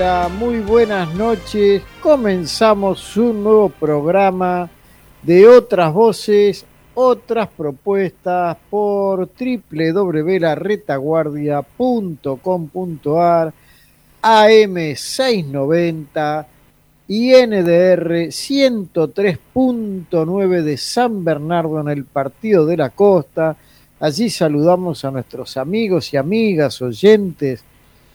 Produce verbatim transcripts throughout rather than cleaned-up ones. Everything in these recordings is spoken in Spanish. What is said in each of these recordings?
hola, muy buenas noches. Comenzamos un nuevo programa de Otras Voces, Otras Propuestas por doble u doble u doble u punto la retaguardia punto com punto a r, A M seiscientos noventa y N D R ciento tres punto nueve de San Bernardo en el Partido de la Costa. Allí saludamos a nuestros amigos y amigas oyentes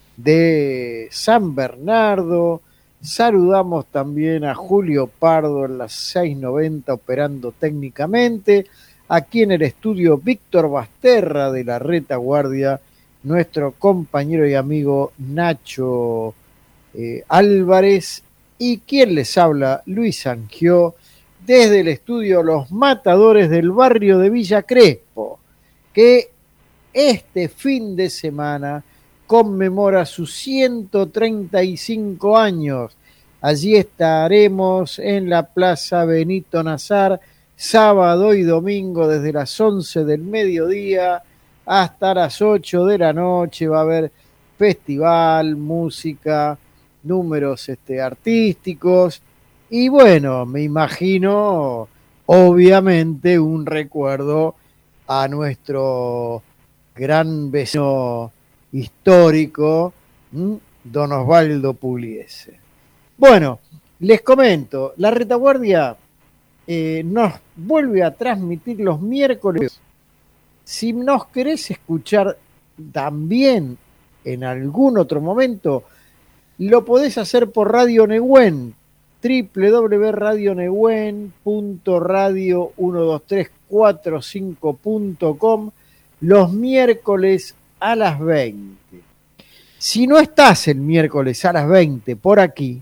de San Bernardo. Saludamos también a Julio Pardo en las seiscientos noventa operando técnicamente. Aquí en el estudio Víctor Basterra de la Retaguardia, nuestro compañero y amigo Nacho eh, Álvarez, y quien les habla, Luis Angió, desde el estudio Los Matadores del barrio de Villa Crespo, que este fin de semana conmemora sus ciento treinta y cinco años. Allí estaremos en la Plaza Benito Nazar, sábado y domingo desde las once del mediodía hasta las ocho de la noche. Va a haber festival, música, números este, artísticos y bueno, me imagino obviamente un recuerdo a nuestro gran vecino histórico, ¿m? Don Osvaldo Pugliese. Bueno, les comento, la Retaguardia eh, nos vuelve a transmitir los miércoles. Si nos querés escuchar también en algún otro momento, lo podés hacer por Radio Nehuen, doble u doble u doble u punto radio nehuen punto radio uno dos tres cuatro cinco punto com, los miércoles a las veinte. Si no estás el miércoles a las veinte por aquí,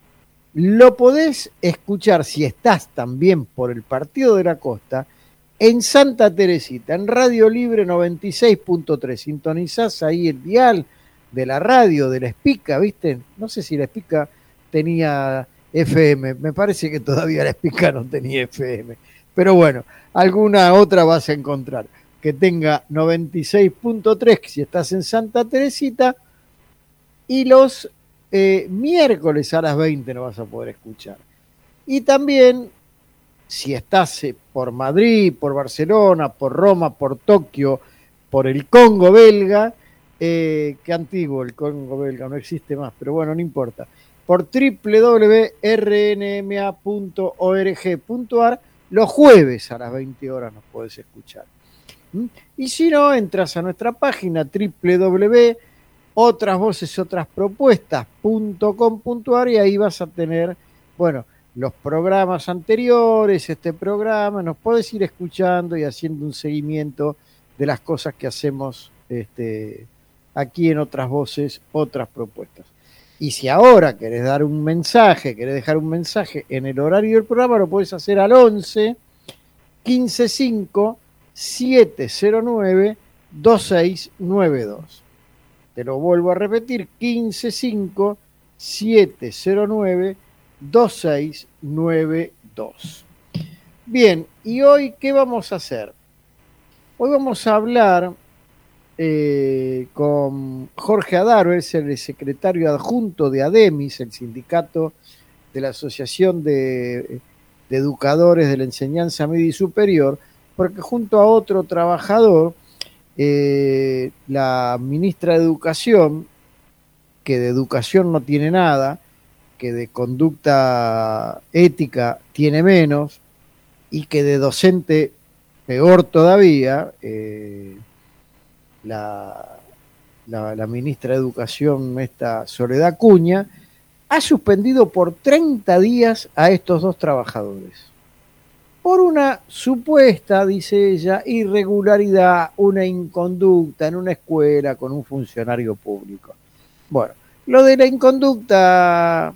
lo podés escuchar, si estás también por el Partido de la Costa, en Santa Teresita, en Radio Libre noventa y seis punto tres. Sintonizás ahí el dial de la radio, de la Espica, ¿viste? No sé si la Espica tenía F M, me parece que todavía la Espica no tenía F M, pero bueno, alguna otra vas a encontrar que tenga noventa y seis punto tres si estás en Santa Teresita, y los eh, miércoles a las veinte no vas a poder escuchar. Y también, si estás eh, por Madrid, por Barcelona, por Roma, por Tokio, por el Congo belga, eh, qué antiguo el Congo belga, no existe más, pero bueno, no importa, por doble u doble u doble u punto r n m a punto org punto a r, los jueves a las veinte horas nos podés escuchar. Y si no, entras a nuestra página doble u doble u doble u punto otras voces otras propuestas punto com punto a r y ahí vas a tener, bueno, los programas anteriores, este programa, nos podés ir escuchando y haciendo un seguimiento de las cosas que hacemos este, aquí en Otras Voces, Otras Propuestas. Y si ahora querés dar un mensaje, querés dejar un mensaje en el horario del programa, lo podés hacer al once quince cinco siete cero nueve dos seis nueve dos. Te lo vuelvo a repetir, quince cinco siete cero nueve dos seis nueve dos. Bien, ¿y hoy qué vamos a hacer? Hoy vamos a hablar eh, con Jorge Adaro, es el secretario adjunto de ADEMIS, el sindicato de la Asociación de, de Educadores de la Enseñanza Media y Superior, porque junto a otro trabajador, eh, la ministra de Educación, que de educación no tiene nada, que de conducta ética tiene menos, y que de docente peor todavía, eh, la, la, la ministra de Educación, esta Soledad Acuña, ha suspendido por treinta días a estos dos trabajadores. Por una supuesta, dice ella, irregularidad, una inconducta en una escuela con un funcionario público. Bueno, lo de la inconducta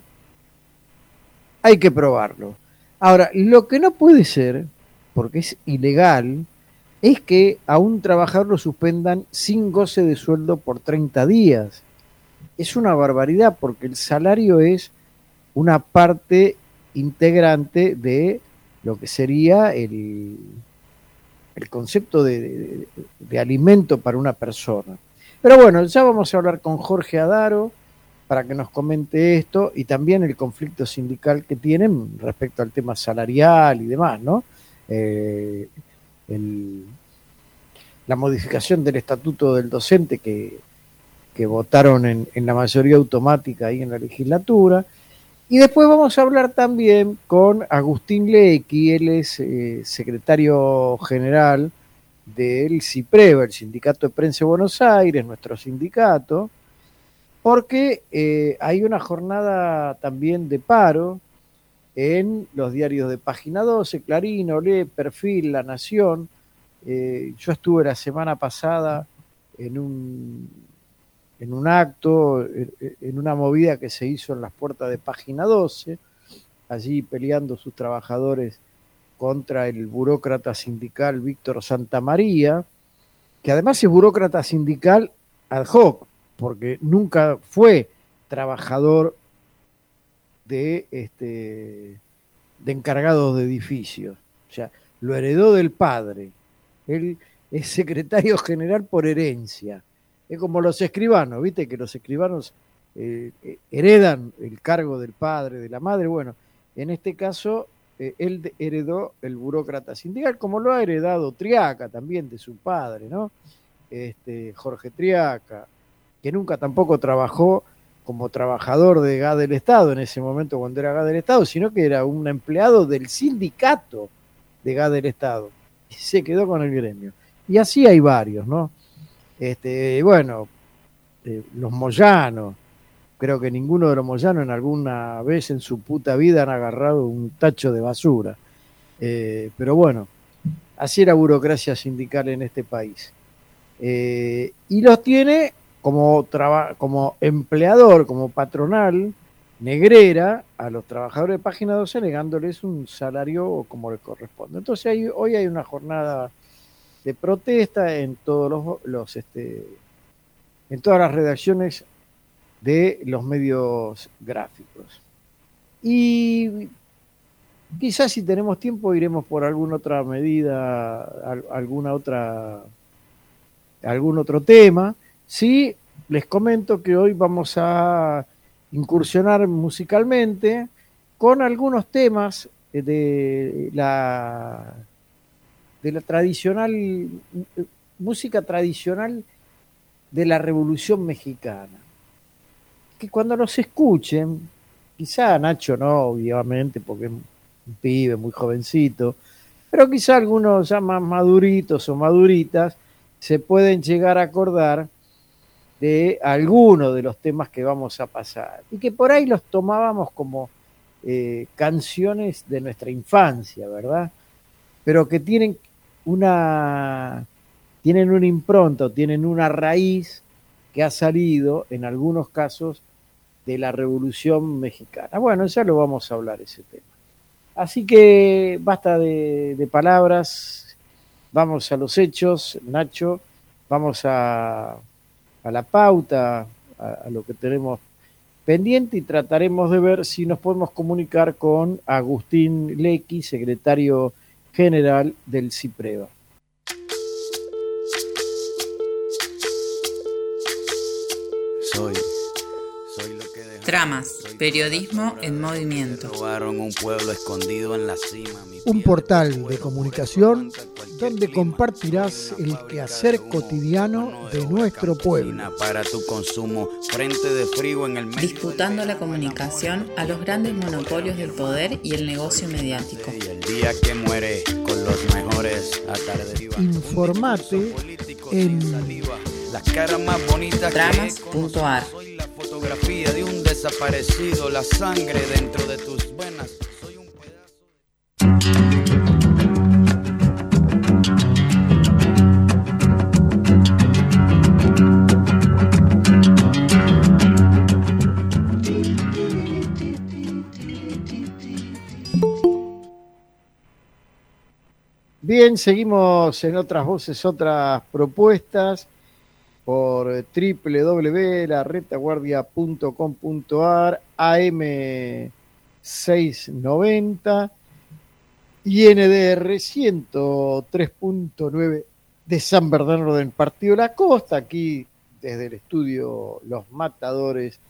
hay que probarlo. Ahora, lo que no puede ser, porque es ilegal, es que a un trabajador lo suspendan sin goce de sueldo por treinta días. Es una barbaridad porque el salario es una parte integrante de lo que sería el, el concepto de, de, de alimento para una persona. Pero bueno, ya vamos a hablar con Jorge Adaro, para que nos comente esto y también el conflicto sindical que tienen respecto al tema salarial y demás, ¿no? Eh, el, la modificación del estatuto del docente que, que votaron en, en la mayoría automática ahí en la legislatura. Y después vamos a hablar también con Agustín Lecchi, él es eh, secretario general del CIPREVA, el Sindicato de Prensa de Buenos Aires, nuestro sindicato, porque eh, hay una jornada también de paro en los diarios de Página doce, Clarín, Olé, Perfil, La Nación. Eh, yo estuve la semana pasada en un, en un acto, en una movida que se hizo en las puertas de Página doce, allí peleando sus trabajadores contra el burócrata sindical Víctor Santamaría, que además es burócrata sindical ad hoc, porque nunca fue trabajador de, este, de encargados de edificios. O sea, lo heredó del padre. Él es secretario general por herencia. Es como los escribanos, ¿viste? Que los escribanos eh, heredan el cargo del padre, de la madre. Bueno, en este caso, eh, él heredó el burócrata sindical, como lo ha heredado Triaca también de su padre, ¿no? Este, Jorge Triaca, que nunca tampoco trabajó como trabajador de G A del Estado en ese momento cuando era G A del Estado, sino que era un empleado del sindicato de G A del Estado y se quedó con el gremio. Y así hay varios, ¿no? Este, bueno, eh, los Moyanos, creo que ninguno de los Moyanos en alguna vez en su puta vida han agarrado un tacho de basura. Eh, pero bueno, así era burocracia sindical en este país. Eh, y los tiene como, traba, como empleador, como patronal, negrera, a los trabajadores de Página doce, negándoles un salario como les corresponde. Entonces hay, hoy hay una jornada de protesta en todos los, los este, en todas las redacciones de los medios gráficos. Y quizás si tenemos tiempo iremos por alguna otra medida, alguna otra, algún otro tema. Sí, les comento que hoy vamos a incursionar musicalmente con algunos temas de la de la tradicional música tradicional de la Revolución Mexicana, que cuando los escuchen, quizá Nacho no, obviamente, porque es un pibe muy jovencito, pero quizá algunos ya más maduritos o maduritas se pueden llegar a acordar de algunos de los temas que vamos a pasar, y que por ahí los tomábamos como eh, canciones de nuestra infancia, ¿verdad? Pero que tienen una, tienen una impronta, tienen una raíz que ha salido, en algunos casos, de la Revolución Mexicana. Bueno, ya lo vamos a hablar ese tema. Así que basta de, de palabras, vamos a los hechos, Nacho, vamos a, a la pauta, a, a lo que tenemos pendiente, y trataremos de ver si nos podemos comunicar con Agustín Lecchi, secretario general del CIPREVA. Soy, soy lo que dejó, Tramas, periodismo en movimiento. Robaron un pueblo escondido en la cima. Un portal de comunicación donde compartirás el quehacer cotidiano de nuestro pueblo. Para tu consumo, frente de frío en el medio. Disputando la comunicación a los grandes monopolios del poder y el negocio mediático. Y el día que muere con los mejores atardes. Informate en las caras más bonitas. Tramas punto ar. Soy la fotografía de un desaparecido, la sangre dentro de tus venas. Soy un pedazo de... Bien, seguimos en Otras Voces, Otras Propuestas por doble u doble u doble u punto la retaguardia punto com punto ar, A M seiscientos noventa y N D R ciento tres punto nueve de San Bernardo del Partido de la Costa, aquí desde el estudio Los Matadores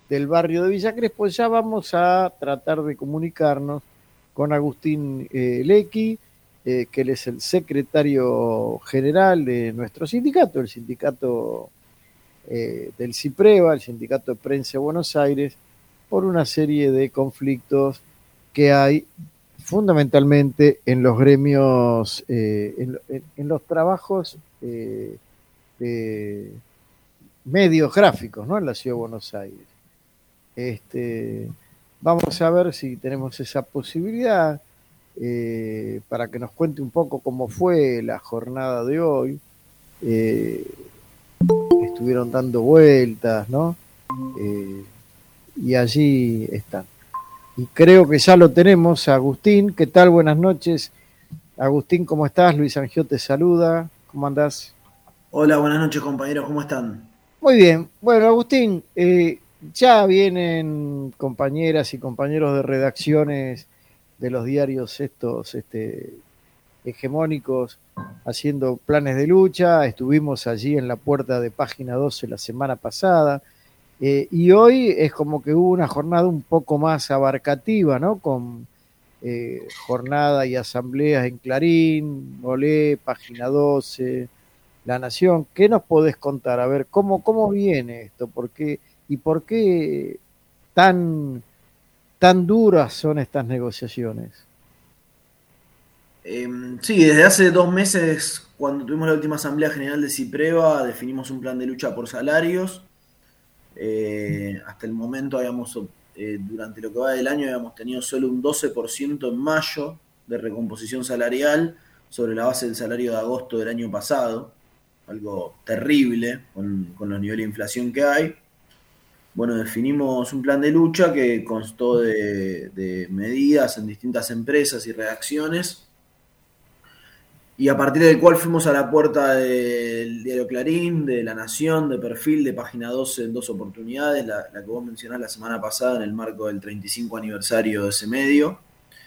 del barrio de Villa Crespo. Ya vamos a tratar de comunicarnos con Agustín eh, Lecky, eh, que él es el secretario general de nuestro sindicato, el sindicato eh, del CIPREVA, el Sindicato de Prensa de Buenos Aires, por una serie de conflictos que hay fundamentalmente en los gremios, eh, en, en, en los trabajos eh, de medios gráficos, ¿no? En la Ciudad de Buenos Aires. Este, vamos a ver si tenemos esa posibilidad eh, para que nos cuente un poco cómo fue la jornada de hoy. Eh, estuvieron dando vueltas, ¿no? Eh, y allí están. Y creo que ya lo tenemos, Agustín. ¿Qué tal? Buenas noches. Agustín, ¿cómo estás? Luis Angio te saluda. ¿Cómo andás? Hola, buenas noches, compañeros. ¿Cómo están? Muy bien. Bueno, Agustín, eh, ya vienen compañeras y compañeros de redacciones de los diarios estos este, hegemónicos haciendo planes de lucha. Estuvimos allí en la puerta de Página doce la semana pasada. Eh, y hoy es como que hubo una jornada un poco más abarcativa, ¿no? Con eh, jornada y asambleas en Clarín, Olé, Página doce, La Nación. ¿Qué nos podés contar? A ver, ¿cómo, cómo viene esto? ¿Por qué, ¿Y por qué tan, tan duras son estas negociaciones? Eh, sí, desde hace dos meses, cuando tuvimos la última Asamblea General de CIPREVA, definimos un plan de lucha por salarios. Eh, hasta el momento habíamos, eh, durante lo que va del año, habíamos tenido solo un doce por ciento en mayo de recomposición salarial sobre la base del salario de agosto del año pasado, algo terrible con, con los niveles de inflación que hay. Bueno, definimos un plan de lucha que constó de, de medidas en distintas empresas y redacciones, y a partir del cual fuimos a la puerta del diario Clarín, de La Nación, de Perfil, de Página doce en dos oportunidades, la, la que vos mencionás la semana pasada en el marco del treinta y cinco aniversario de ese medio.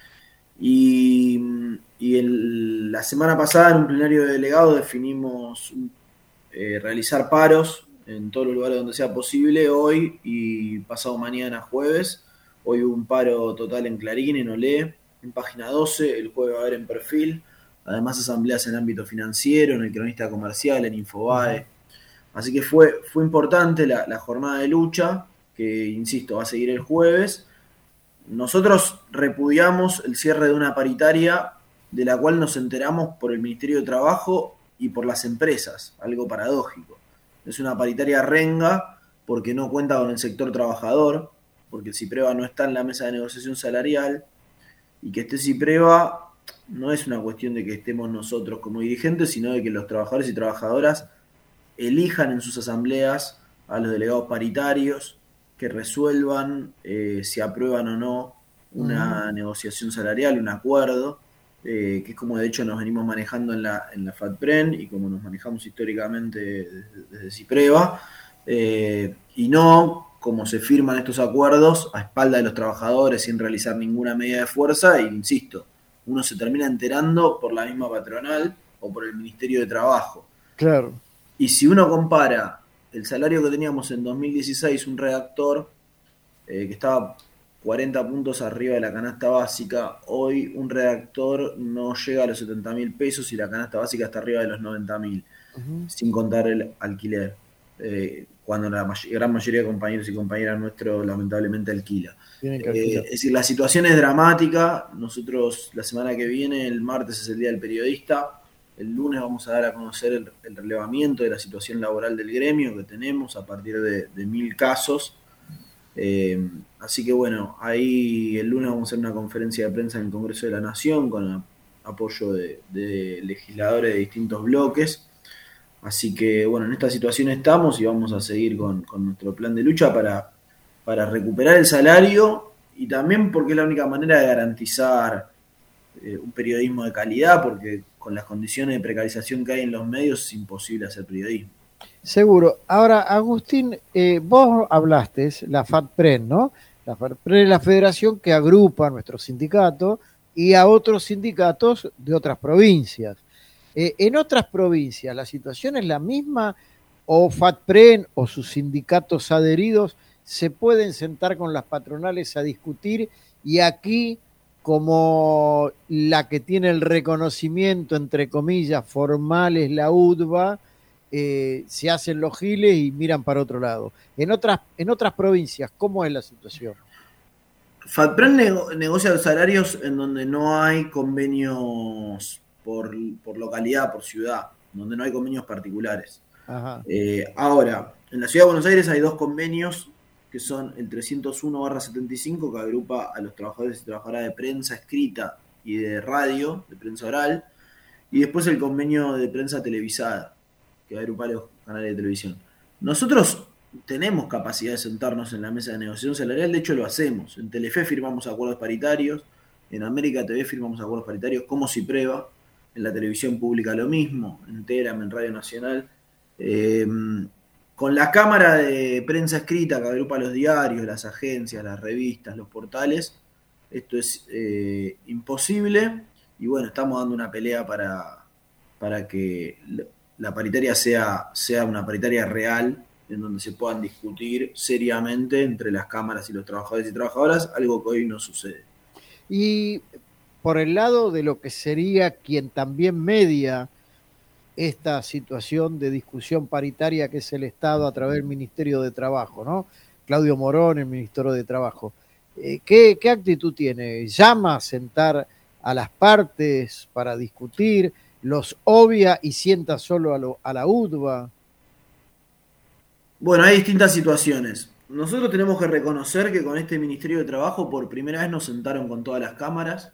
Y, y el, la semana pasada en un plenario de delegados definimos eh, realizar paros en todos los lugares donde sea posible hoy y pasado mañana jueves. Hoy hubo un paro total en Clarín, en Olé, en Página doce, el jueves va a haber en Perfil. Además, asambleas en ámbito financiero, en el Cronista Comercial, en Infobae. Así que fue, fue importante la, la jornada de lucha, que, insisto, va a seguir el jueves. Nosotros repudiamos el cierre de una paritaria de la cual nos enteramos por el Ministerio de Trabajo y por las empresas, algo paradójico. Es una paritaria renga porque no cuenta con el sector trabajador, porque el CIPREVA no está en la mesa de negociación salarial, y que este CIPREVA no es una cuestión de que estemos nosotros como dirigentes, sino de que los trabajadores y trabajadoras elijan en sus asambleas a los delegados paritarios que resuelvan eh, si aprueban o no una uh-huh. negociación salarial, un acuerdo, eh, que es como de hecho nos venimos manejando en la, en la FATPREN y como nos manejamos históricamente desde, desde CIPREVA, eh, y no como se firman estos acuerdos a espalda de los trabajadores sin realizar ninguna medida de fuerza. E insisto, uno se termina enterando por la misma patronal o por el Ministerio de Trabajo. Claro. Y si uno compara el salario que teníamos en dos mil dieciséis, un redactor eh, que estaba cuarenta puntos arriba de la canasta básica, hoy un redactor no llega a los setenta mil pesos y la canasta básica está arriba de los noventa mil, uh-huh. sin contar el alquiler, eh, cuando la may- gran mayoría de compañeros y compañeras nuestros lamentablemente alquila. Eh, es decir, la situación es dramática. Nosotros la semana que viene, el martes es el Día del Periodista, el lunes vamos a dar a conocer el, el relevamiento de la situación laboral del gremio que tenemos a partir de, de mil casos. Eh, así que bueno, ahí el lunes vamos a hacer una conferencia de prensa en el Congreso de la Nación con a, apoyo de, de legisladores de distintos bloques. Así que bueno, en esta situación estamos y vamos a seguir con, con nuestro plan de lucha para para recuperar el salario y también porque es la única manera de garantizar eh, un periodismo de calidad, porque con las condiciones de precarización que hay en los medios es imposible hacer periodismo. Seguro. Ahora, Agustín, eh, vos hablaste, la FATPREN, ¿no? La FATPREN es la federación que agrupa a nuestro sindicato y a otros sindicatos de otras provincias. Eh, en otras provincias, ¿la situación es la misma o FATPREN o sus sindicatos adheridos se pueden sentar con las patronales a discutir, y aquí, como la que tiene el reconocimiento, entre comillas, formal es la U D B A, eh, se hacen los giles y miran para otro lado. En otras, en otras provincias, ¿cómo es la situación? FATPREN nego- negocia los salarios en donde no hay convenios por, por localidad, por ciudad, donde no hay convenios particulares. Ajá. Eh, ahora, en la Ciudad de Buenos Aires hay dos convenios, que son el trescientos uno barra setenta y cinco, que agrupa a los trabajadores y trabajadoras de prensa escrita y de radio, de prensa oral, y después el convenio de prensa televisada, que agrupa a los canales de televisión. Nosotros tenemos capacidad de sentarnos en la mesa de negociación salarial, de hecho lo hacemos. En Telefe firmamos acuerdos paritarios, en América T V firmamos acuerdos paritarios como Cipreva, en la televisión pública lo mismo, en Teram, en Radio Nacional. Eh, con la Cámara de Prensa Escrita, que agrupa los diarios, las agencias, las revistas, los portales, esto es eh, imposible, y bueno, estamos dando una pelea para, para que la paritaria sea, sea una paritaria real, en donde se puedan discutir seriamente entre las cámaras y los trabajadores y trabajadoras, algo que hoy no sucede. Y por el lado de lo que sería quien también media esta situación de discusión paritaria, que es el Estado a través del Ministerio de Trabajo, ¿no? Claudio Morón, el Ministerio de Trabajo. Eh, ¿qué, ¿Qué actitud tiene? ¿Llama a sentar a las partes para discutir? ¿Los obvia y sienta solo a, lo, a la U D B A? Bueno, hay distintas situaciones. Nosotros tenemos que reconocer que con este Ministerio de Trabajo por primera vez nos sentaron con todas las cámaras.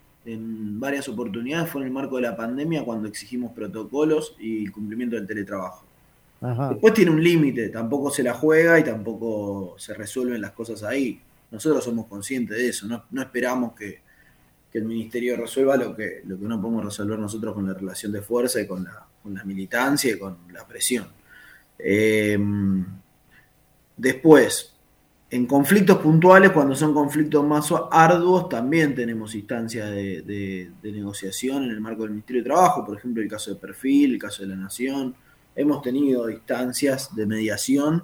En varias oportunidades fue en el marco de la pandemia cuando exigimos protocolos y cumplimiento del teletrabajo. Ajá. Después tiene un límite, tampoco se la juega y tampoco se resuelven las cosas ahí. Nosotros somos conscientes de eso, no, no esperamos que, que el Ministerio resuelva lo que, lo que no podemos resolver nosotros con la relación de fuerza y con la, con la militancia y con la presión. Eh, después, en conflictos puntuales, cuando son conflictos más arduos, también tenemos instancias de, de, de negociación en el marco del Ministerio de Trabajo, por ejemplo, el caso de Perfil, el caso de La Nación. Hemos tenido instancias de mediación,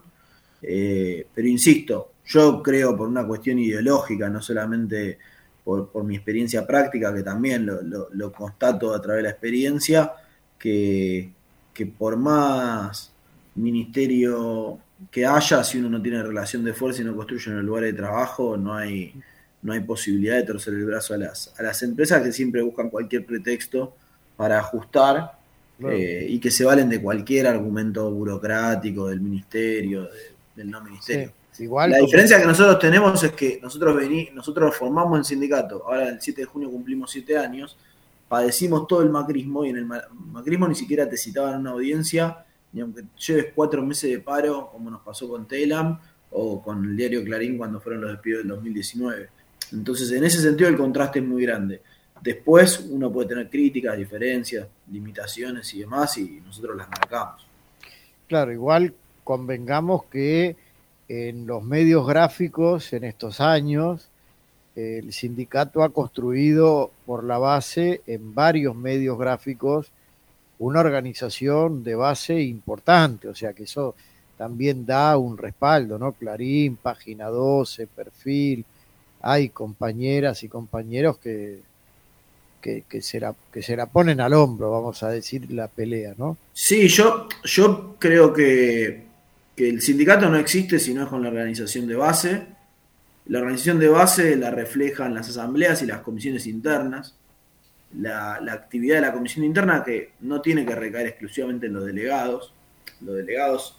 eh, pero insisto, yo creo por una cuestión ideológica, no solamente por, por mi experiencia práctica, que también lo, lo, lo constato a través de la experiencia, que, que por más ministerio que haya, si uno no tiene relación de fuerza y no construye en el lugar de trabajo, no hay, no hay posibilidad de torcer el brazo a las, a las empresas, que siempre buscan cualquier pretexto para ajustar, claro. eh, y que se valen de cualquier argumento burocrático del ministerio, de, del no ministerio. Sí, igual la como... diferencia que nosotros tenemos es que nosotros, vení, nosotros formamos el sindicato, ahora el siete de junio cumplimos siete años, padecimos todo el macrismo, y en el macrismo ni siquiera te citaban una audiencia, y aunque lleves cuatro meses de paro, como nos pasó con Telam o con el diario Clarín cuando fueron los despidos del dos mil diecinueve. Entonces, en ese sentido, el contraste es muy grande. Después, uno puede tener críticas, diferencias, limitaciones y demás, y nosotros las marcamos. Claro, igual convengamos que en los medios gráficos, en estos años, el sindicato ha construido por la base en varios medios gráficos una organización de base importante, o sea que eso también da un respaldo, ¿no? Clarín, Página doce, Perfil, hay compañeras y compañeros que, que, que, se la, que se la ponen al hombro, vamos a decir, la pelea, ¿no? Sí, yo, yo creo que, que el sindicato no existe si no es con la organización de base. La organización de base la reflejan las asambleas y las comisiones internas. La, la actividad de la comisión interna, que no tiene que recaer exclusivamente en los delegados. Los delegados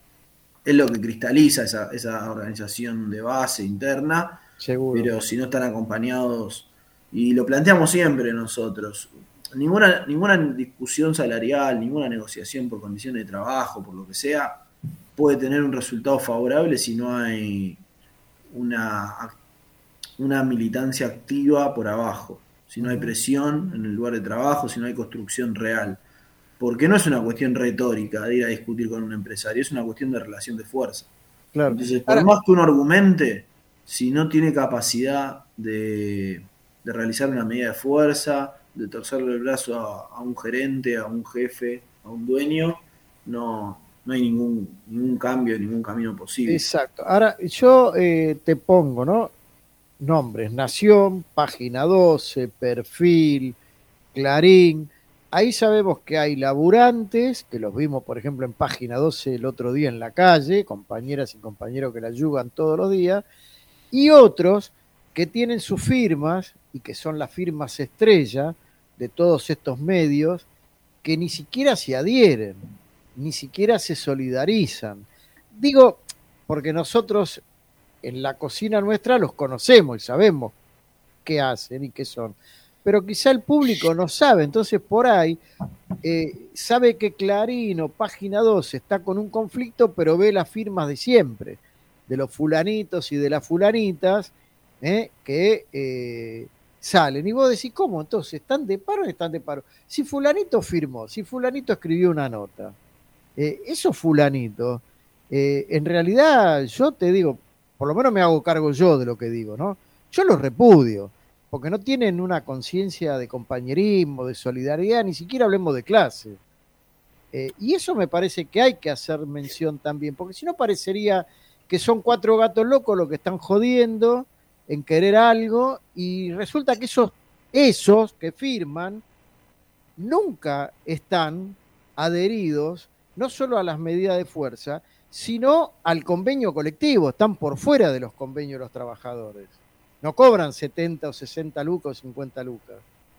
es lo que cristaliza esa, esa organización de base interna. Seguro. Pero si no están acompañados, y lo planteamos siempre nosotros, ninguna, ninguna discusión salarial, ninguna negociación por condiciones de trabajo, por lo que sea, puede tener un resultado favorable si no hay una, una militancia activa por abajo, si no hay presión en el lugar de trabajo, si no hay construcción real. Porque no es una cuestión retórica de ir a discutir con un empresario, es una cuestión de relación de fuerza. Claro. Entonces, por Ahora, más que uno argumente, si no tiene capacidad de, de realizar una medida de fuerza, de torcerle el brazo a, a un gerente, a un jefe, a un dueño, no, no hay ningún, ningún cambio, ningún camino posible. Exacto. Ahora, yo eh, te pongo, ¿no? Nombres: Nación, Página doce, Perfil, Clarín. Ahí sabemos que hay laburantes, que los vimos, por ejemplo, en Página doce el otro día en la calle, compañeras y compañeros que la ayudan todos los días, y otros que tienen sus firmas, y que son las firmas estrella de todos estos medios, que ni siquiera se adhieren, ni siquiera se solidarizan. Digo, porque nosotros en la cocina nuestra los conocemos y sabemos qué hacen y qué son, pero quizá el público no sabe, entonces por ahí eh, sabe que Clarín o Página doce está con un conflicto, pero ve las firmas de siempre, de los fulanitos y de las fulanitas, eh, que eh, salen. Y vos decís, ¿cómo? Entonces, ¿están de paro o no están de paro? Si fulanito firmó, si fulanito escribió una nota, eh, esos fulanitos, eh, en realidad yo te digo, por lo menos me hago cargo yo de lo que digo, ¿no? Yo los repudio, porque no tienen una conciencia de compañerismo, de solidaridad, ni siquiera hablemos de clase. Eh, y eso me parece que hay que hacer mención también, porque si no parecería que son cuatro gatos locos los que están jodiendo en querer algo, y resulta que esos, esos que firman nunca están adheridos no solo a las medidas de fuerza, sino al convenio colectivo, están por fuera de los convenios de los trabajadores. No cobran setenta o sesenta lucas o cincuenta lucas.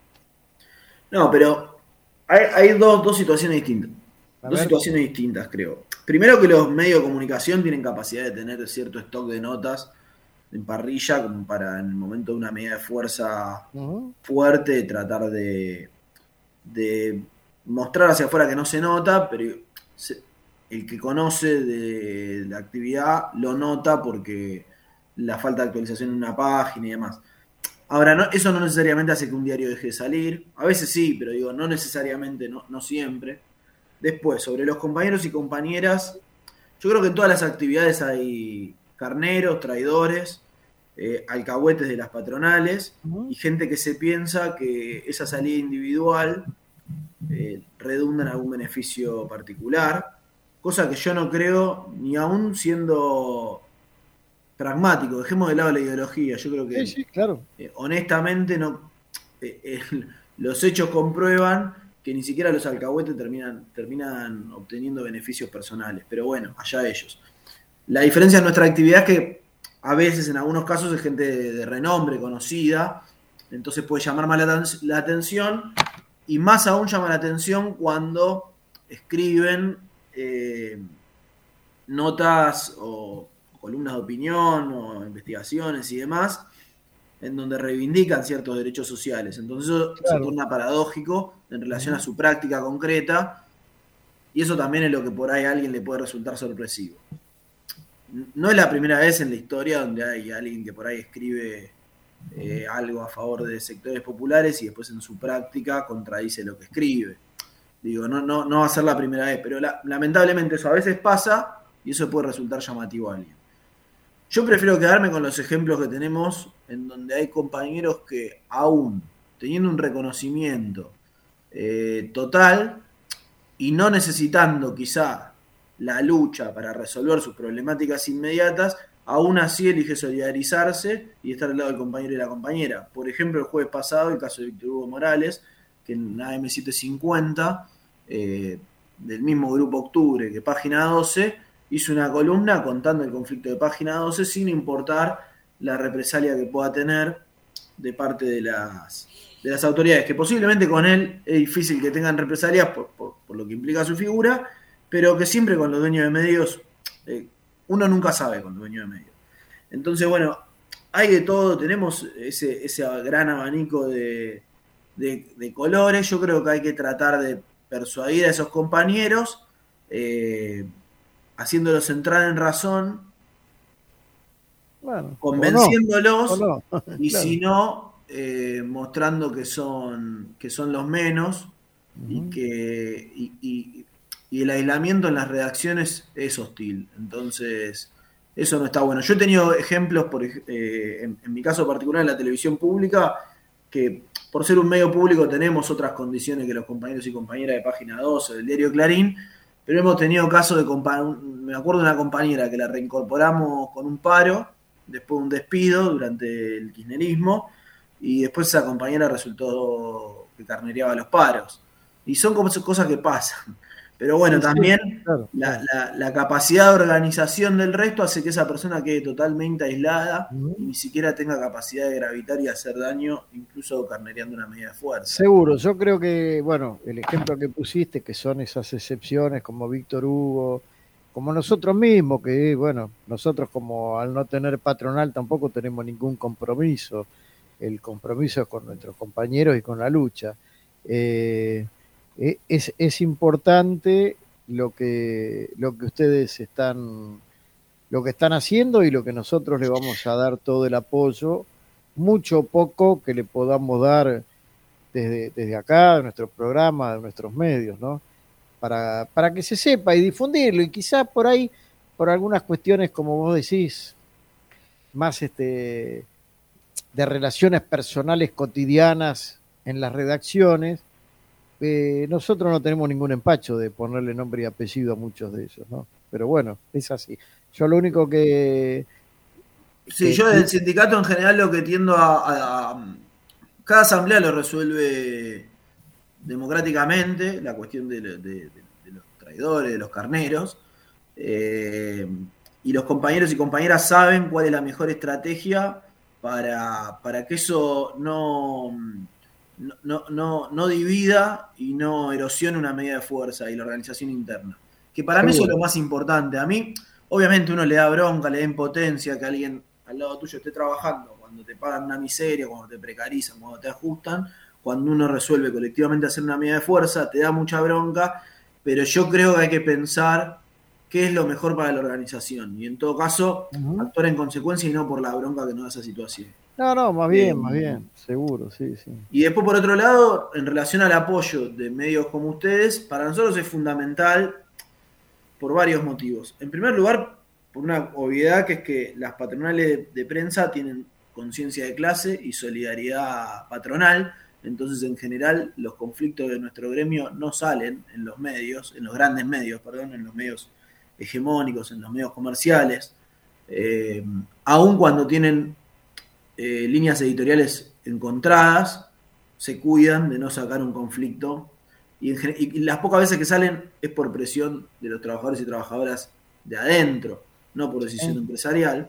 No, pero hay, hay dos, dos situaciones distintas. A dos ver. situaciones distintas, creo. Primero, que los medios de comunicación tienen capacidad de tener cierto stock de notas en parrilla, como para en el momento de una medida de fuerza uh-huh. fuerte, tratar de, de mostrar hacia afuera que no se nota, pero se, el que conoce de la actividad lo nota porque la falta de actualización en una página y demás. Ahora, no, eso no necesariamente hace que un diario deje de salir. A veces sí, pero digo, no necesariamente, no, no siempre. Después, sobre los compañeros y compañeras, yo creo que en todas las actividades hay carneros, traidores, eh, alcahuetes de las patronales uh-huh. y gente que se piensa que esa salida individual eh, redunda en algún beneficio particular, cosa que yo no creo, ni aún siendo pragmático. Dejemos de lado la ideología. Yo creo que sí, sí, claro. eh, honestamente no eh, eh, los hechos comprueban que ni siquiera los alcahuetes terminan, terminan obteniendo beneficios personales, pero bueno, allá ellos. La diferencia en nuestra actividad es que a veces, en algunos casos, es gente de, de renombre, conocida, entonces puede llamar más la, la atención, y más aún llama la atención cuando escriben eh, notas o columnas de opinión o investigaciones y demás, en donde reivindican ciertos derechos sociales. Entonces eso claro. se torna paradójico en relación a su práctica concreta, y eso también es lo que por ahí a alguien le puede resultar sorpresivo. No es la primera vez en la historia donde hay alguien que por ahí escribe eh, algo a favor de sectores populares y después en su práctica contradice lo que escribe. Digo, no, no, no va a ser la primera vez, pero la, lamentablemente eso a veces pasa y eso puede resultar llamativo a alguien. Yo prefiero quedarme con los ejemplos que tenemos en donde hay compañeros que aún teniendo un reconocimiento eh, total y no necesitando quizá la lucha para resolver sus problemáticas inmediatas, aún así elige solidarizarse y estar al lado del compañero y la compañera. Por ejemplo, el jueves pasado, el caso de Víctor Hugo Morales, que en la A M setecientos cincuenta, eh, del mismo Grupo Octubre que Página doce, hizo una columna contando el conflicto de Página doce sin importar la represalia que pueda tener de parte de las, de las autoridades, que posiblemente con él es difícil que tengan represalias por, por, por lo que implica su figura, pero que siempre con los dueños de medios, eh, uno nunca sabe con los dueños de medios. Entonces, bueno, hay de todo, tenemos ese, ese gran abanico de, de, de colores. Yo creo que hay que tratar de persuadir a esos compañeros, eh, haciéndolos entrar en razón, bueno, convenciéndolos, o no, o no. y Claro. si no, eh, mostrando que son, que son los menos, uh-huh. y que y, y, y el aislamiento en las redacciones es hostil. Entonces, eso no está bueno. Yo he tenido ejemplos, por, eh, en, en mi caso particular, en la televisión pública, que por ser un medio público tenemos otras condiciones que los compañeros y compañeras de Página doce, del diario Clarín, pero hemos tenido casos de, compa- me acuerdo de una compañera que la reincorporamos con un paro, después de un despido durante el kirchnerismo, y después esa compañera resultó que carnereaba los paros. Y son cosas que pasan. Pero bueno, sí, también sí, claro, la, la, la capacidad de organización del resto hace que esa persona quede totalmente aislada uh-huh. y ni siquiera tenga capacidad de gravitar y hacer daño, incluso carnereando una medida de fuerza. Seguro, yo creo que, bueno, el ejemplo que pusiste, que son esas excepciones como Víctor Hugo, como nosotros mismos, que bueno, nosotros como al no tener patronal tampoco tenemos ningún compromiso, el compromiso es con nuestros compañeros y con la lucha. Eh, Es, es importante lo que, lo que ustedes están, lo que están haciendo y lo que nosotros le vamos a dar todo el apoyo, mucho o poco que le podamos dar desde, desde acá, de nuestro programa, de nuestros medios, ¿no? Para, para que se sepa y difundirlo, y quizás por ahí, por algunas cuestiones, como vos decís, más este, de relaciones personales cotidianas en las redacciones, Eh, nosotros no tenemos ningún empacho de ponerle nombre y apellido a muchos de ellos, ¿no? Pero bueno, es así. Yo lo único que... Sí, que... yo del sindicato en general lo que tiendo a, a, a... Cada asamblea lo resuelve democráticamente, la cuestión de, de, de, de los traidores, de los carneros, eh, y los compañeros y compañeras saben cuál es la mejor estrategia para, para que eso no... No, no, no, no divida y no erosione una medida de fuerza y la organización interna. Que para Seguro. mí eso es lo más importante. A mí, obviamente, uno le da bronca, le da impotencia que alguien al lado tuyo esté trabajando, cuando te pagan una miseria, cuando te precarizan, cuando te ajustan, cuando uno resuelve colectivamente hacer una medida de fuerza, te da mucha bronca, pero yo creo que hay que pensar qué es lo mejor para la organización. Y en todo caso, uh-huh. actuar en consecuencia y no por la bronca que nos da esa situación. No, no, más bien, eh, más bien, seguro, sí, sí. Y después, por otro lado, en relación al apoyo de medios como ustedes, para nosotros es fundamental por varios motivos. En primer lugar, por una obviedad que es que las patronales de prensa tienen conciencia de clase y solidaridad patronal, entonces en general los conflictos de nuestro gremio no salen en los medios, en los grandes medios, perdón, en los medios hegemónicos, en los medios comerciales, eh, aun cuando tienen Eh, líneas editoriales encontradas, se cuidan de no sacar un conflicto y, en, y las pocas veces que salen es por presión de los trabajadores y trabajadoras de adentro, no por decisión sí. empresarial.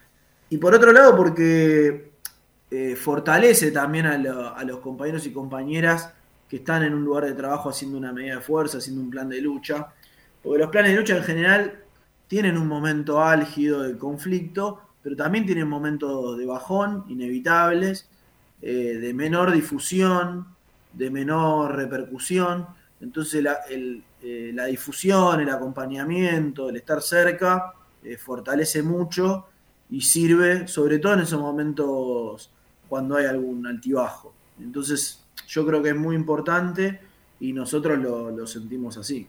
Y por otro lado porque eh, fortalece también a, lo, a los compañeros y compañeras que están en un lugar de trabajo haciendo una medida de fuerza, haciendo un plan de lucha, porque los planes de lucha en general tienen un momento álgido de conflicto, pero también tienen momentos de bajón inevitables, eh, de menor difusión, de menor repercusión. Entonces la, el, eh, la difusión, el acompañamiento, el estar cerca, eh, fortalece mucho y sirve, sobre todo en esos momentos cuando hay algún altibajo. Entonces yo creo que es muy importante y nosotros lo, lo sentimos así.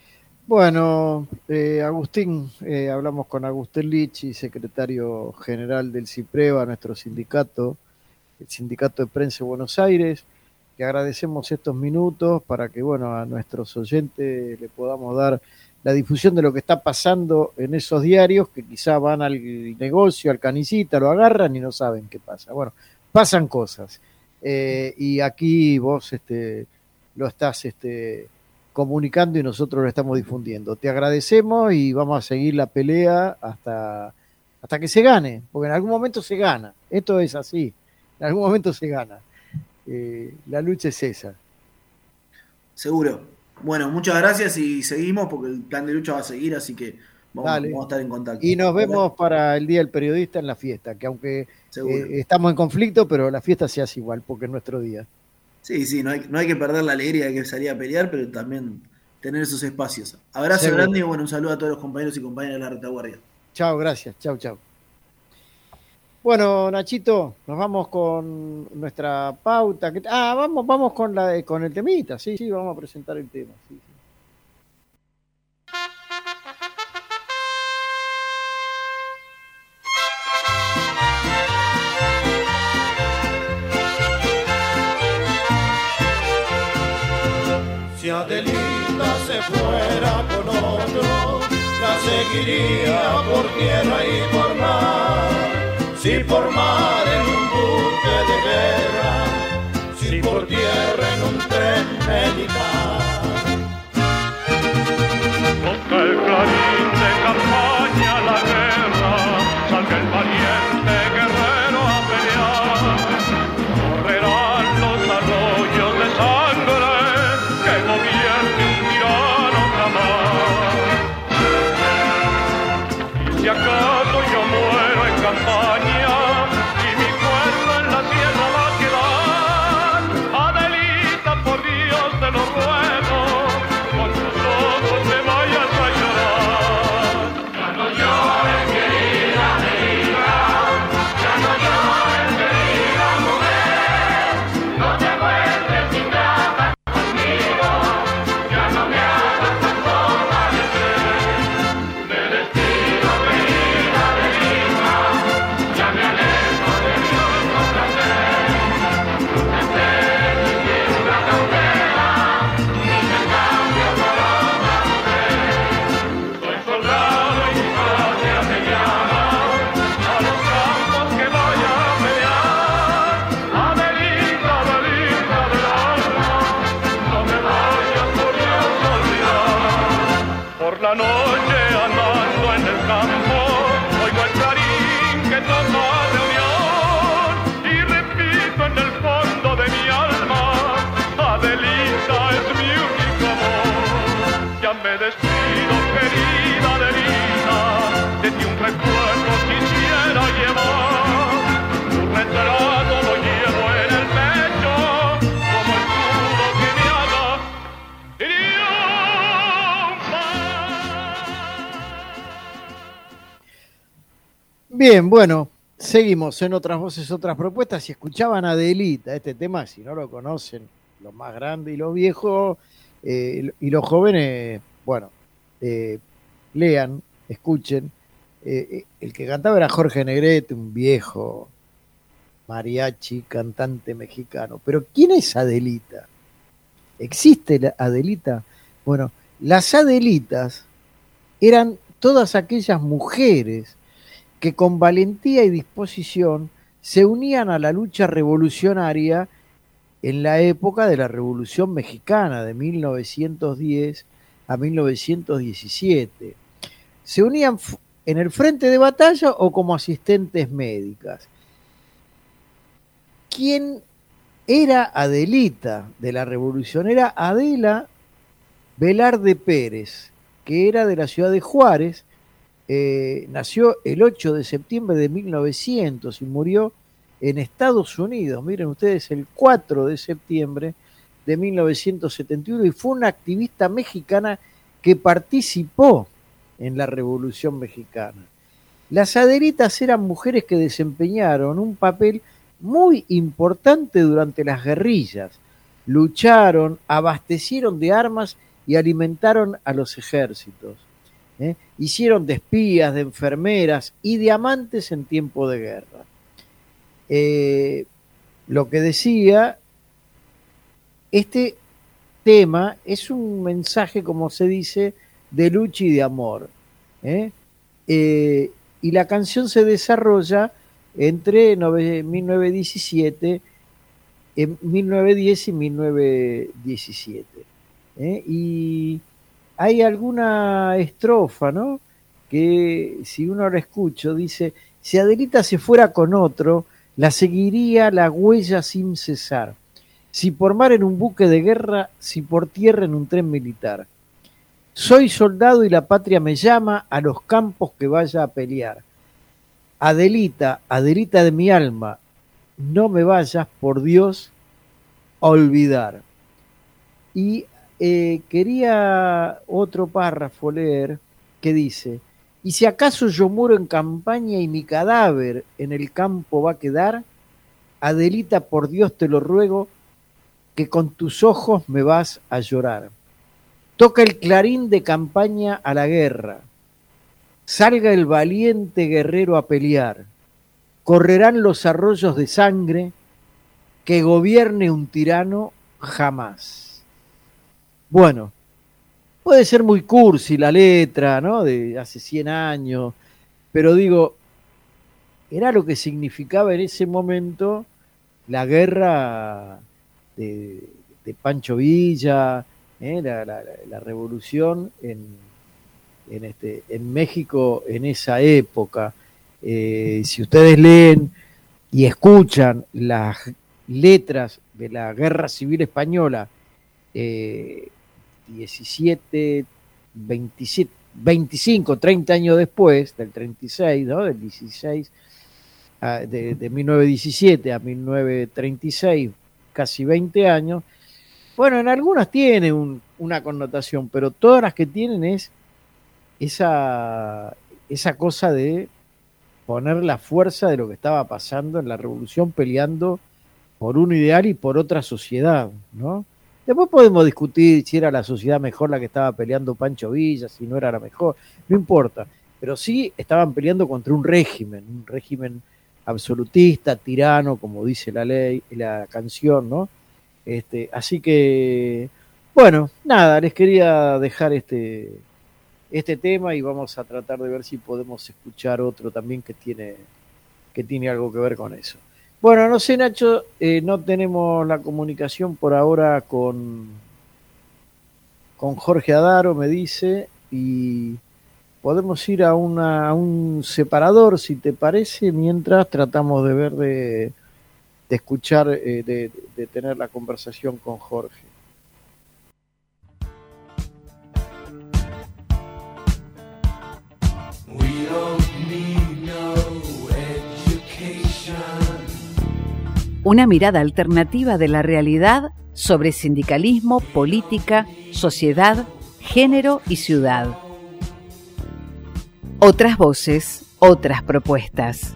Bueno, eh, Agustín, eh, hablamos con Agustín Lichi, secretario general del CIPREVA, nuestro sindicato, el Sindicato de Prensa de Buenos Aires, que agradecemos estos minutos para que, bueno, a nuestros oyentes le podamos dar la difusión de lo que está pasando en esos diarios que quizá van al negocio, al canicita, lo agarran y no saben qué pasa. Bueno, pasan cosas. Eh, y aquí vos este, lo estás... este comunicando y nosotros lo estamos difundiendo. Te agradecemos y vamos a seguir la pelea hasta, hasta que se gane, porque en algún momento se gana. Esto es así, en algún momento se gana. Eh, la lucha es esa. Seguro. Bueno, muchas gracias y seguimos porque el plan de lucha va a seguir, así que vamos, vamos a estar en contacto. Y nos vemos para el Día del Periodista en la fiesta, que aunque eh, estamos en conflicto, pero la fiesta se hace igual, porque es nuestro día. Sí, sí, no hay, no hay que perder la alegría de que salir a pelear, pero también tener esos espacios. Abrazo Seguro. grande y bueno, un saludo a todos los compañeros y compañeras de la retaguardia. Chao, gracias, chao, chao. Bueno, Nachito, nos vamos con nuestra pauta. Ah, vamos, vamos con la con el temita, sí, sí, vamos a presentar el tema. Sí, sí. Si Adelita se fuera con seguiría por tierra y por mar, si por mar en un buque de guerra, si por tierra en un tren militar. Toca el clarín de campaña la guerra, salga el valiente guerrero a pelear, correrán los arroyos de sangre que gobierne un tirano jamás. Y si acaso yo muero en campaña y mi cuerpo en la sierra va a quedar, Adelita, por Dios te lo ruego, con tus ojos me vayas a llorar. Ya no llores, querida Adelita, ya no llores, querida mujer, no te vuelves ingrata conmigo, ya no me hagas tanto padecer. Me despido, querida Adelita, ya me alejo de mi único placer. Desde mi tierra cautela, ni te cambio por otra mujer. Soy soldado y mi patria me llama, a los campos que vaya a pelear. Adelita, Adelita del alma, no me vayas por Dios a olvidar. Por la noche andando en el campo, oigo el clarín que toca reunión y repito en el fondo de mi alma, Adelita es mi único amor. Ya me despido, querida Adelita, de ti un recuerdo quisiera llevar. Tu retrato lo llevo en el pecho como escudo que me haga triunfar. Bien, bueno, seguimos en Otras Voces, Otras Propuestas. Si escuchaban a Adelita, este tema, si no lo conocen, los más grandes y los viejos, eh, y los jóvenes, bueno, eh, lean, escuchen. Eh, el que cantaba era Jorge Negrete, un viejo mariachi, cantante mexicano. Pero ¿quién es Adelita? ¿Existe la Adelita? Bueno, las Adelitas eran todas aquellas mujeres que con valentía y disposición se unían a la lucha revolucionaria en la época de la Revolución Mexicana de mil novecientos diez a mil novecientos diecisiete. Se unían en el frente de batalla o como asistentes médicas. ¿Quién era Adelita de la Revolución? Era Adela Velarde Pérez, que era de la ciudad de Juárez. Eh, nació el ocho de septiembre de mil novecientos y murió en Estados Unidos, miren ustedes, el cuatro de septiembre de mil novecientos setenta y uno, y fue una activista mexicana que participó en la Revolución Mexicana. Las Adelitas eran mujeres que desempeñaron un papel muy importante durante las guerrillas. Lucharon, abastecieron de armas y alimentaron a los ejércitos. ¿eh? Hicieron de espías, de enfermeras y de amantes en tiempo de guerra. Eh, lo que decía, este tema es un mensaje, como se dice, de lucha y de amor. ¿eh? Eh, y la canción se desarrolla entre mil novecientos diecisiete, en mil novecientos diez y mil novecientos diecisiete. ¿eh? Y hay alguna estrofa, ¿no? Que si uno la escucha, dice: si Adelita se fuera con otro, la seguiría la huella sin cesar. Si por mar en un buque de guerra, si por tierra en un tren militar. Soy soldado y la patria me llama a los campos que vaya a pelear. Adelita, Adelita de mi alma, no me vayas, por Dios, a olvidar. Y eh, quería otro párrafo leer que dice: y si acaso yo muero en campaña y mi cadáver en el campo va a quedar, Adelita, por Dios te lo ruego, que con tus ojos me vas a llorar. Toca el clarín de campaña a la guerra, salga el valiente guerrero a pelear, correrán los arroyos de sangre, que gobierne un tirano jamás. Bueno, puede ser muy cursi la letra, ¿no? De hace cien años, pero digo, era lo que significaba en ese momento la guerra de, de Pancho Villa, ¿eh? la, la, la revolución en, en, este, en México en esa época. Eh, si ustedes leen y escuchan las letras de la Guerra Civil Española, eh, diecisiete, veintisiete, veinticinco, treinta años después, del treinta y seis, ¿no? Del dieciséis, de, de mil novecientos diecisiete a mil novecientos treinta y seis, casi veinte años, bueno, en algunas tiene un, una connotación, pero todas las que tienen es esa, esa cosa de poner la fuerza de lo que estaba pasando en la revolución, peleando por un ideal y por otra sociedad, ¿no? Después podemos discutir si era la sociedad mejor la que estaba peleando Pancho Villa, si no era la mejor, no importa, pero sí estaban peleando contra un régimen, un régimen absolutista, tirano, como dice la ley, la canción, ¿no? Este, así que, bueno, nada, les quería dejar este, este tema y vamos a tratar de ver si podemos escuchar otro también que tiene, que tiene algo que ver con eso. Bueno, no sé, Nacho, eh, no tenemos la comunicación por ahora con, con Jorge Adaro, me dice, y podemos ir a, una, a un separador, si te parece, mientras tratamos de ver de, de escuchar, eh, de, de tener la conversación con Jorge. We don't need no education. Una mirada alternativa de la realidad sobre sindicalismo, política, sociedad, género y ciudad. Otras voces, otras propuestas.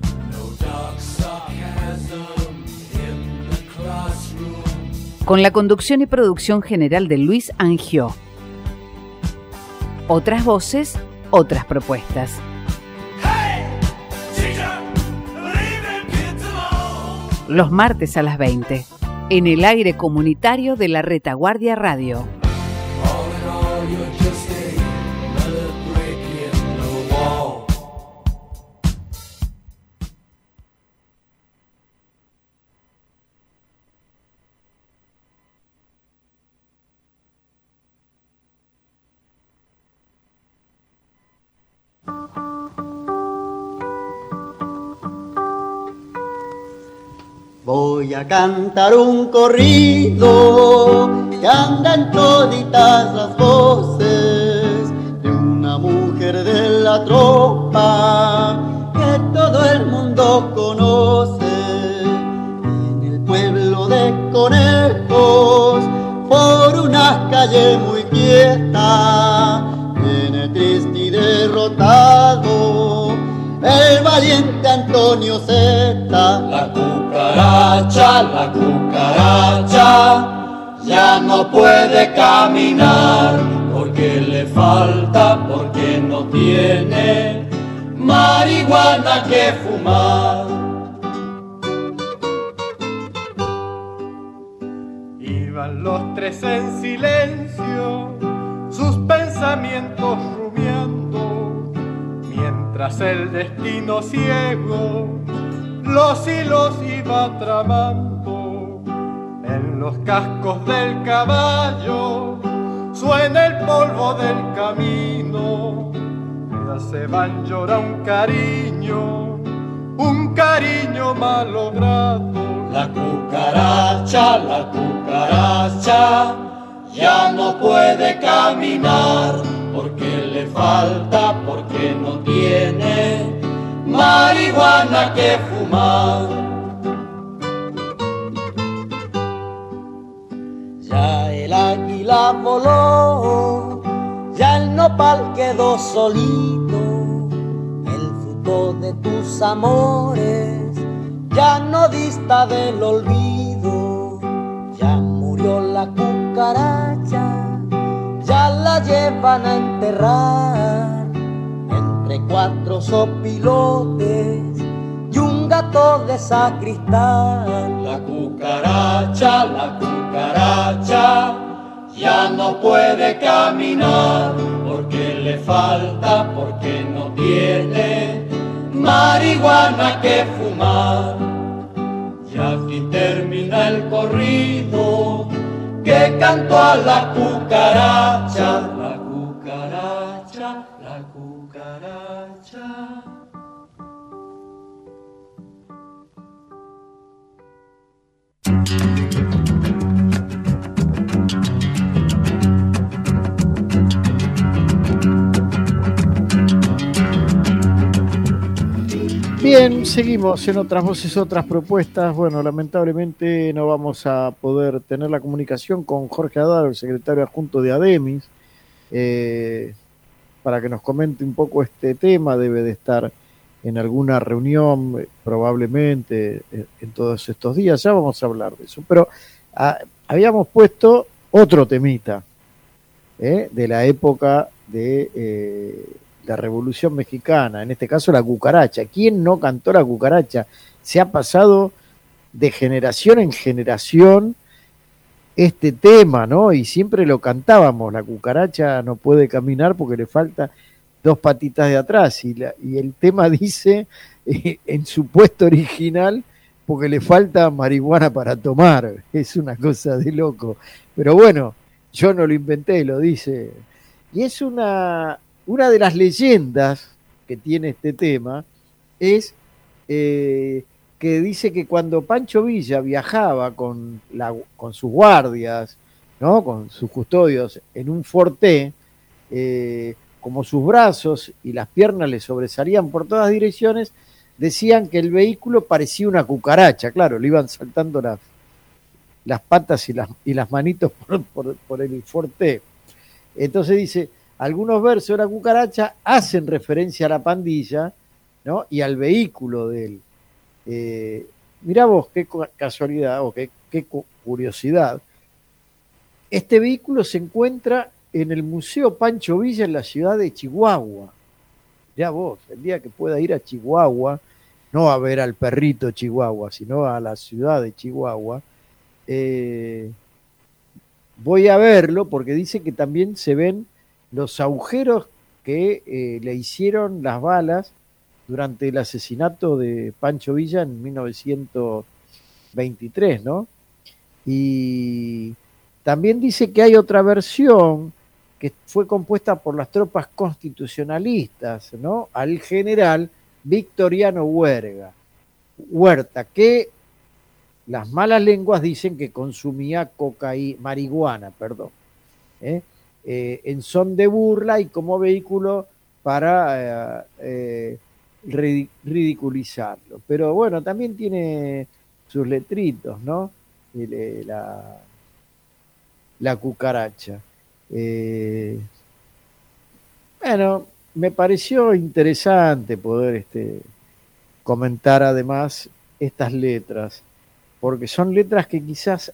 Con la conducción y producción general de Luis Angió. Otras voces, otras propuestas. Los martes a las veinte, en el aire comunitario de la Retaguardia Radio. Voy a cantar un corrido que anda en toditas las voces de una mujer de la tropa que todo el mundo conoce. En el pueblo de Conejos, por una calle muy quieta, viene triste y derrotado el valiente Antonio Zeta. La cucaracha, la cucaracha, ya no puede caminar, porque le falta, porque no tiene marihuana que fumar. Iban los tres en silencio, sus pensamientos rumiando, mientras el destino ciego los hilos iba tramando. En los cascos del caballo suena el polvo del camino, ya se van llora un cariño, un cariño malogrado. La cucaracha, la cucaracha, ya no puede caminar, porque le falta, porque no tiene marihuana que fumar. Ya el águila voló, ya el nopal quedó solito, el fruto de tus amores ya no dista del olvido. Ya murió la cucaracha, ya la llevan a enterrar entre cuatro sopilotes y un gato de sacristán. La cucaracha, la cucaracha, ya no puede caminar, porque le falta, porque no tiene marihuana que fumar. Y aquí termina el corrido que cantó a la cucaracha, la cucaracha, la cucaracha. Bien, seguimos en Otras Voces, Otras Propuestas. Bueno, lamentablemente no vamos a poder tener la comunicación con Jorge Adaro, el secretario adjunto de ADEMIS, eh, para que nos comente un poco este tema. Debe de estar en alguna reunión, eh, probablemente eh, en todos estos días. Ya vamos a hablar de eso. Pero ah, habíamos puesto otro temita, eh, de la época de... Eh, la Revolución Mexicana, en este caso la cucaracha. ¿Quién no cantó la cucaracha? Se ha pasado de generación en generación este tema, ¿no? Y siempre lo cantábamos, la cucaracha no puede caminar porque le falta dos patitas de atrás, y, la, y el tema dice, eh, en su puesto original, porque le falta marihuana para tomar. Es una cosa de loco. Pero bueno, yo no lo inventé, lo dice. Y es una... Una de las leyendas que tiene este tema es eh, que dice que cuando Pancho Villa viajaba con, la, con sus guardias, ¿no? Con sus custodios en un forté, eh, como sus brazos y las piernas le sobresalían por todas direcciones, decían que el vehículo parecía una cucaracha. Claro, le iban saltando las, las patas y las, y las manitos por, por, por el forté. Entonces dice... Algunos versos de la cucaracha hacen referencia a la pandilla, ¿no? Y al vehículo de él. Eh, mirá vos, qué casualidad o qué, qué curiosidad. Este vehículo se encuentra en el Museo Pancho Villa en la ciudad de Chihuahua. Mirá vos, el día que pueda ir a Chihuahua, no a ver al perrito Chihuahua, sino a la ciudad de Chihuahua, eh, voy a verlo porque dice que también se ven los agujeros que eh, le hicieron las balas durante el asesinato de Pancho Villa en mil novecientos veintitrés, ¿no? Y también dice que hay otra versión que fue compuesta por las tropas constitucionalistas, ¿no? Al general Victoriano Huerga, Huerta, que las malas lenguas dicen que consumía cocaína, marihuana, perdón, ¿eh? Eh, en son de burla y como vehículo para eh, eh, ridiculizarlo. Pero bueno, también tiene sus letritos, ¿no? El, la, la cucaracha. Eh, bueno, me pareció interesante poder este, comentar además estas letras, porque son letras que quizás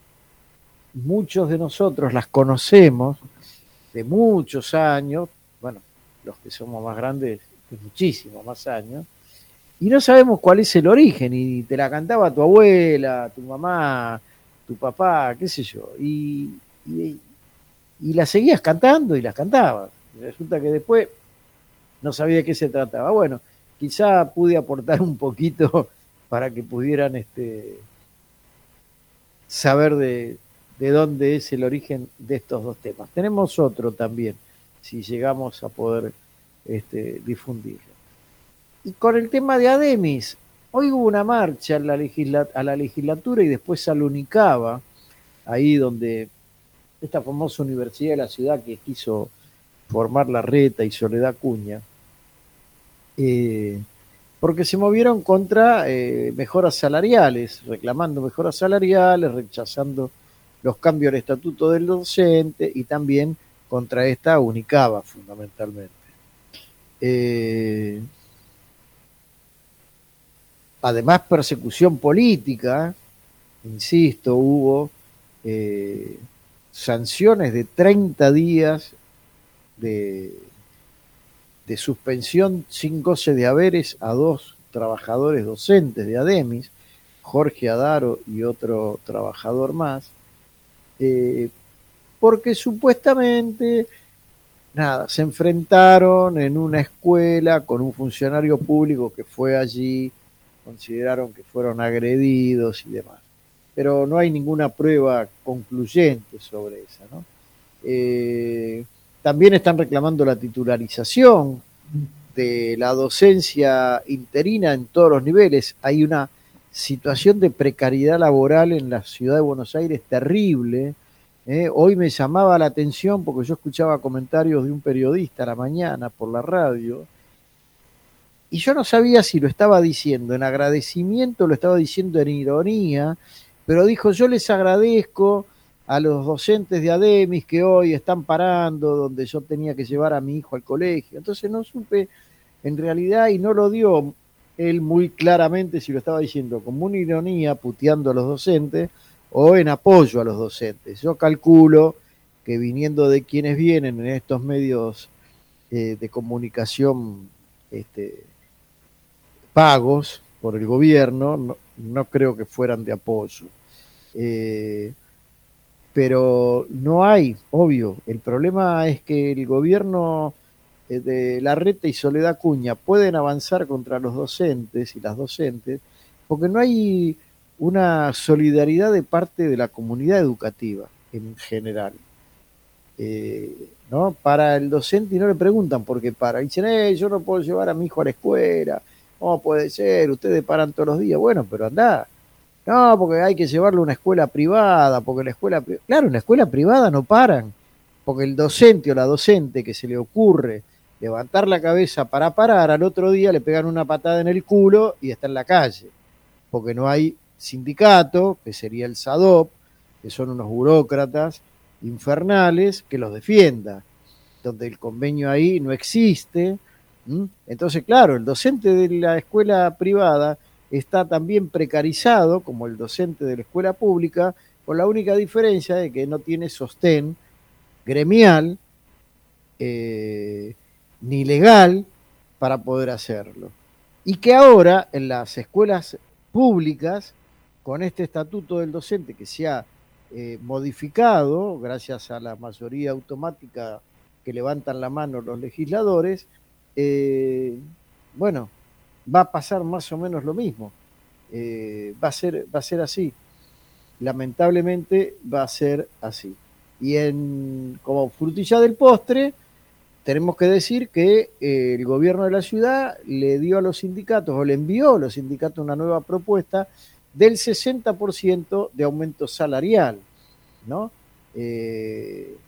muchos de nosotros las conocemos de muchos años, bueno, los que somos más grandes, de muchísimos más años, y no sabemos cuál es el origen, y te la cantaba tu abuela, tu mamá, tu papá, qué sé yo, y, y, y la seguías cantando y las cantabas. Resulta que después no sabía de qué se trataba. Bueno, quizá pude aportar un poquito para que pudieran este, saber de de dónde es el origen de estos dos temas. Tenemos otro también, si llegamos a poder este, difundirlo. Y con el tema de ADEMIS, hoy hubo una marcha a la, legisla- a la legislatura y después al UNICABA, ahí donde esta famosa universidad de la ciudad que quiso formar Larreta y Soledad Acuña, eh, porque se movieron contra eh, mejoras salariales, reclamando mejoras salariales, rechazando los cambios al estatuto del docente y también contra esta UNICABA fundamentalmente. Eh, además, persecución política, insisto, hubo eh, sanciones de treinta días de, de suspensión sin goce de haberes a dos trabajadores docentes de ADEMIS, Jorge Adaro y otro trabajador más, eh, porque supuestamente, nada, se enfrentaron en una escuela con un funcionario público que fue allí, consideraron que fueron agredidos y demás. Pero no hay ninguna prueba concluyente sobre esa, ¿no? Eh, también están reclamando la titularización de la docencia interina en todos los niveles. Hay una situación de precariedad laboral en la ciudad de Buenos Aires terrible. Eh, hoy me llamaba la atención porque yo escuchaba comentarios de un periodista a la mañana por la radio y yo no sabía si lo estaba diciendo en agradecimiento o lo estaba diciendo en ironía, pero dijo: yo les agradezco a los docentes de ADEMIS que hoy están parando donde yo tenía que llevar a mi hijo al colegio. Entonces no supe en realidad, y no lo dio él muy claramente si lo estaba diciendo como una ironía, puteando a los docentes, o en apoyo a los docentes. Yo calculo que viniendo de quienes vienen en estos medios eh, de comunicación este, pagos por el gobierno, no, no creo que fueran de apoyo. Eh, pero no hay, obvio, el problema es que el gobierno de Larreta y Soledad Acuña pueden avanzar contra los docentes y las docentes porque no hay una solidaridad de parte de la comunidad educativa en general, eh, ¿no? Para el docente, y no le preguntan por qué para, dicen: eh, yo no puedo llevar a mi hijo a la escuela, ¿cómo puede ser? Ustedes paran todos los días. Bueno, pero andá. No, porque hay que llevarlo a una escuela privada, porque la escuela, claro, en la escuela privada no paran, porque el docente o la docente que se le ocurre levantar la cabeza para parar, al otro día le pegan una patada en el culo y está en la calle, porque no hay sindicato, que sería el SADOP, que son unos burócratas infernales, que los defienda, donde el convenio ahí no existe. ¿Mm? Entonces, claro, el docente de la escuela privada está también precarizado como el docente de la escuela pública, con la única diferencia de que no tiene sostén gremial eh, ni legal para poder hacerlo. Y que ahora en las escuelas públicas, con este estatuto del docente que se ha eh, modificado gracias a la mayoría automática que levantan la mano los legisladores, eh, bueno, va a pasar más o menos lo mismo. Eh, va a ser, va a ser así. Lamentablemente va a ser así. Y en, como frutilla del postre, tenemos que decir que eh, el gobierno de la ciudad le dio a los sindicatos, o le envió a los sindicatos una nueva propuesta del sesenta por ciento de aumento salarial, ¿no? Eh,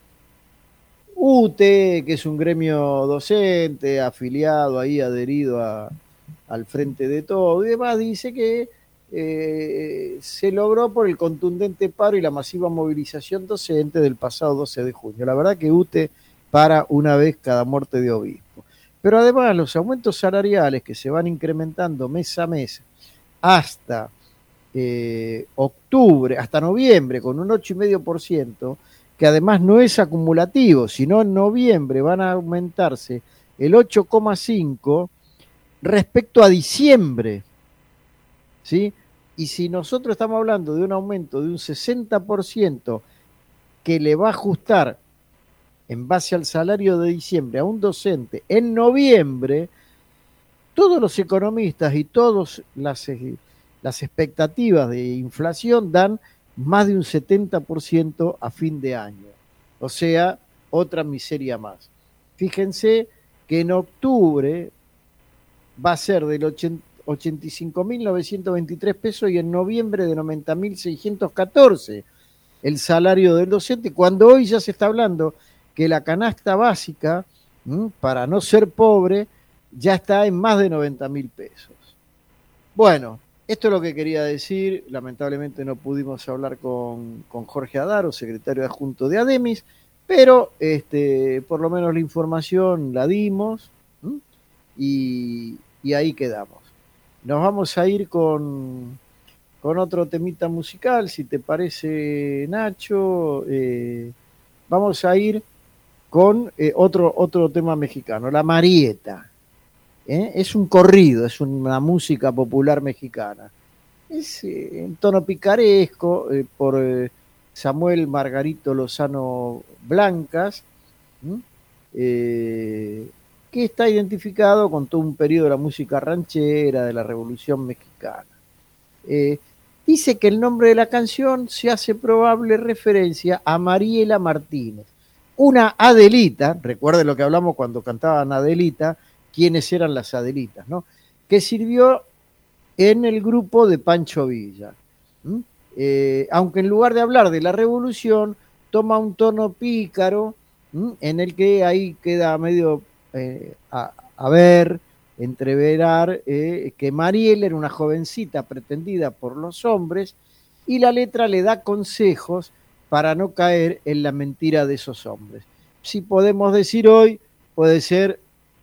U T E, que es un gremio docente, afiliado ahí, adherido a, al Frente de Todo y demás, dice que eh, se logró por el contundente paro y la masiva movilización docente del pasado doce de junio. La verdad que U T E para una vez cada muerte de obispo. Pero además los aumentos salariales que se van incrementando mes a mes hasta eh, octubre, hasta noviembre, con un ocho coma cinco por ciento, que además no es acumulativo, sino en noviembre van a aumentarse el ocho coma cinco respecto a diciembre, ¿sí? Y si nosotros estamos hablando de un aumento de un sesenta por ciento que le va a ajustar en base al salario de diciembre a un docente en noviembre, todos los economistas y todas las, las expectativas de inflación dan más de un setenta por ciento a fin de año. O sea, otra miseria más. Fíjense que en octubre va a ser del ochenta y cinco mil novecientos veintitrés pesos y en noviembre de noventa mil seiscientos catorce el salario del docente, cuando hoy ya se está hablando que la canasta básica, ¿m? para no ser pobre, ya está en más de noventa mil pesos. Bueno, esto es lo que quería decir. Lamentablemente no pudimos hablar con, con Jorge Adaro, secretario adjunto de ADEMIS, pero este, por lo menos la información la dimos y, y ahí quedamos. Nos vamos a ir con, con otro temita musical, si te parece, Nacho. Eh, vamos a ir con eh, otro, otro tema mexicano, La Marieta. ¿Eh? Es un corrido, es una música popular mexicana. Es eh, en tono picaresco, eh, por eh, Samuel Margarito Lozano Blancas, eh, que está identificado con todo un periodo de la música ranchera, de la Revolución Mexicana. Eh, dice que el nombre de la canción se hace probable referencia a Mariela Martínez, una Adelita, recuerden lo que hablamos cuando cantaban Adelita, quiénes eran las Adelitas, ¿no? Que sirvió en el grupo de Pancho Villa. ¿Mm? Eh, aunque en lugar de hablar de la revolución, toma un tono pícaro, ¿Mm? en el que ahí queda medio eh, a, a ver, entreverar eh, que Mariela era una jovencita pretendida por los hombres y la letra le da consejos para no caer en la mentira de esos hombres. Si podemos decir hoy, puede ser,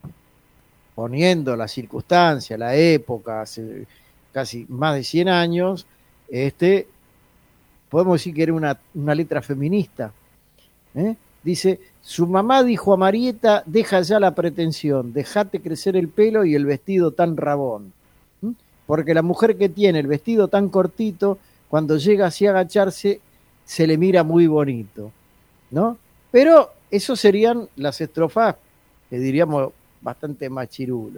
poniendo la circunstancia, la época, hace casi más de cien años, este, podemos decir que era una, una letra feminista. ¿eh? Dice, su mamá dijo a Marieta, deja ya la pretensión, dejate crecer el pelo y el vestido tan rabón. ¿Mm? Porque la mujer que tiene el vestido tan cortito, cuando llega así a agacharse, se le mira muy bonito, ¿no? Pero eso serían las estrofas, que diríamos bastante machirulos.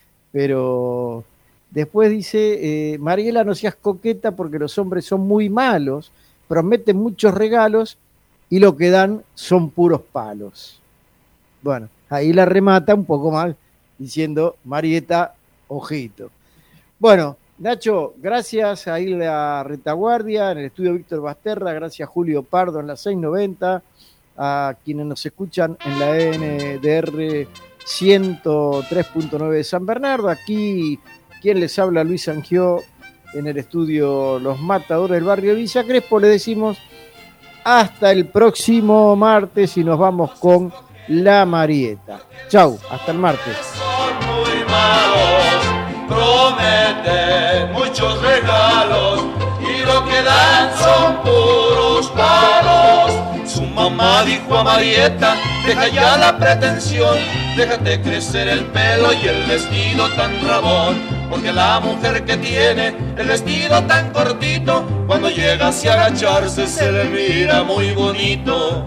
Pero después dice, eh, Mariela, no seas coqueta porque los hombres son muy malos, prometen muchos regalos y lo que dan son puros palos. Bueno, ahí la remata un poco más diciendo, Marieta, ojito. Bueno, Nacho, gracias a ir a Retaguardia, en el estudio Víctor Basterra, gracias a Julio Pardo en la seiscientos noventa, a quienes nos escuchan en la N D R ciento tres punto nueve de San Bernardo, aquí quien les habla, Luis Angió, en el estudio Los Matadores del barrio Villa Crespo, le decimos hasta el próximo martes y nos vamos con La Marieta. Chau, hasta el martes. Son muy malos, prometen muchos regalos y lo que dan son puros palos. Su mamá dijo a Marieta, deja ya la pretensión, déjate crecer el pelo y el vestido tan rabón, porque la mujer que tiene el vestido tan cortito, cuando llega hacia agacharse se le mira muy bonito.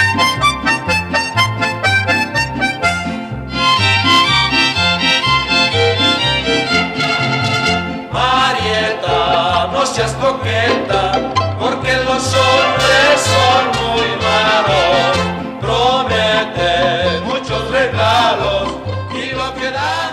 Marieta, no seas coqueta, porque los hombres son muy malos, prometen muchos regalos y lo que dan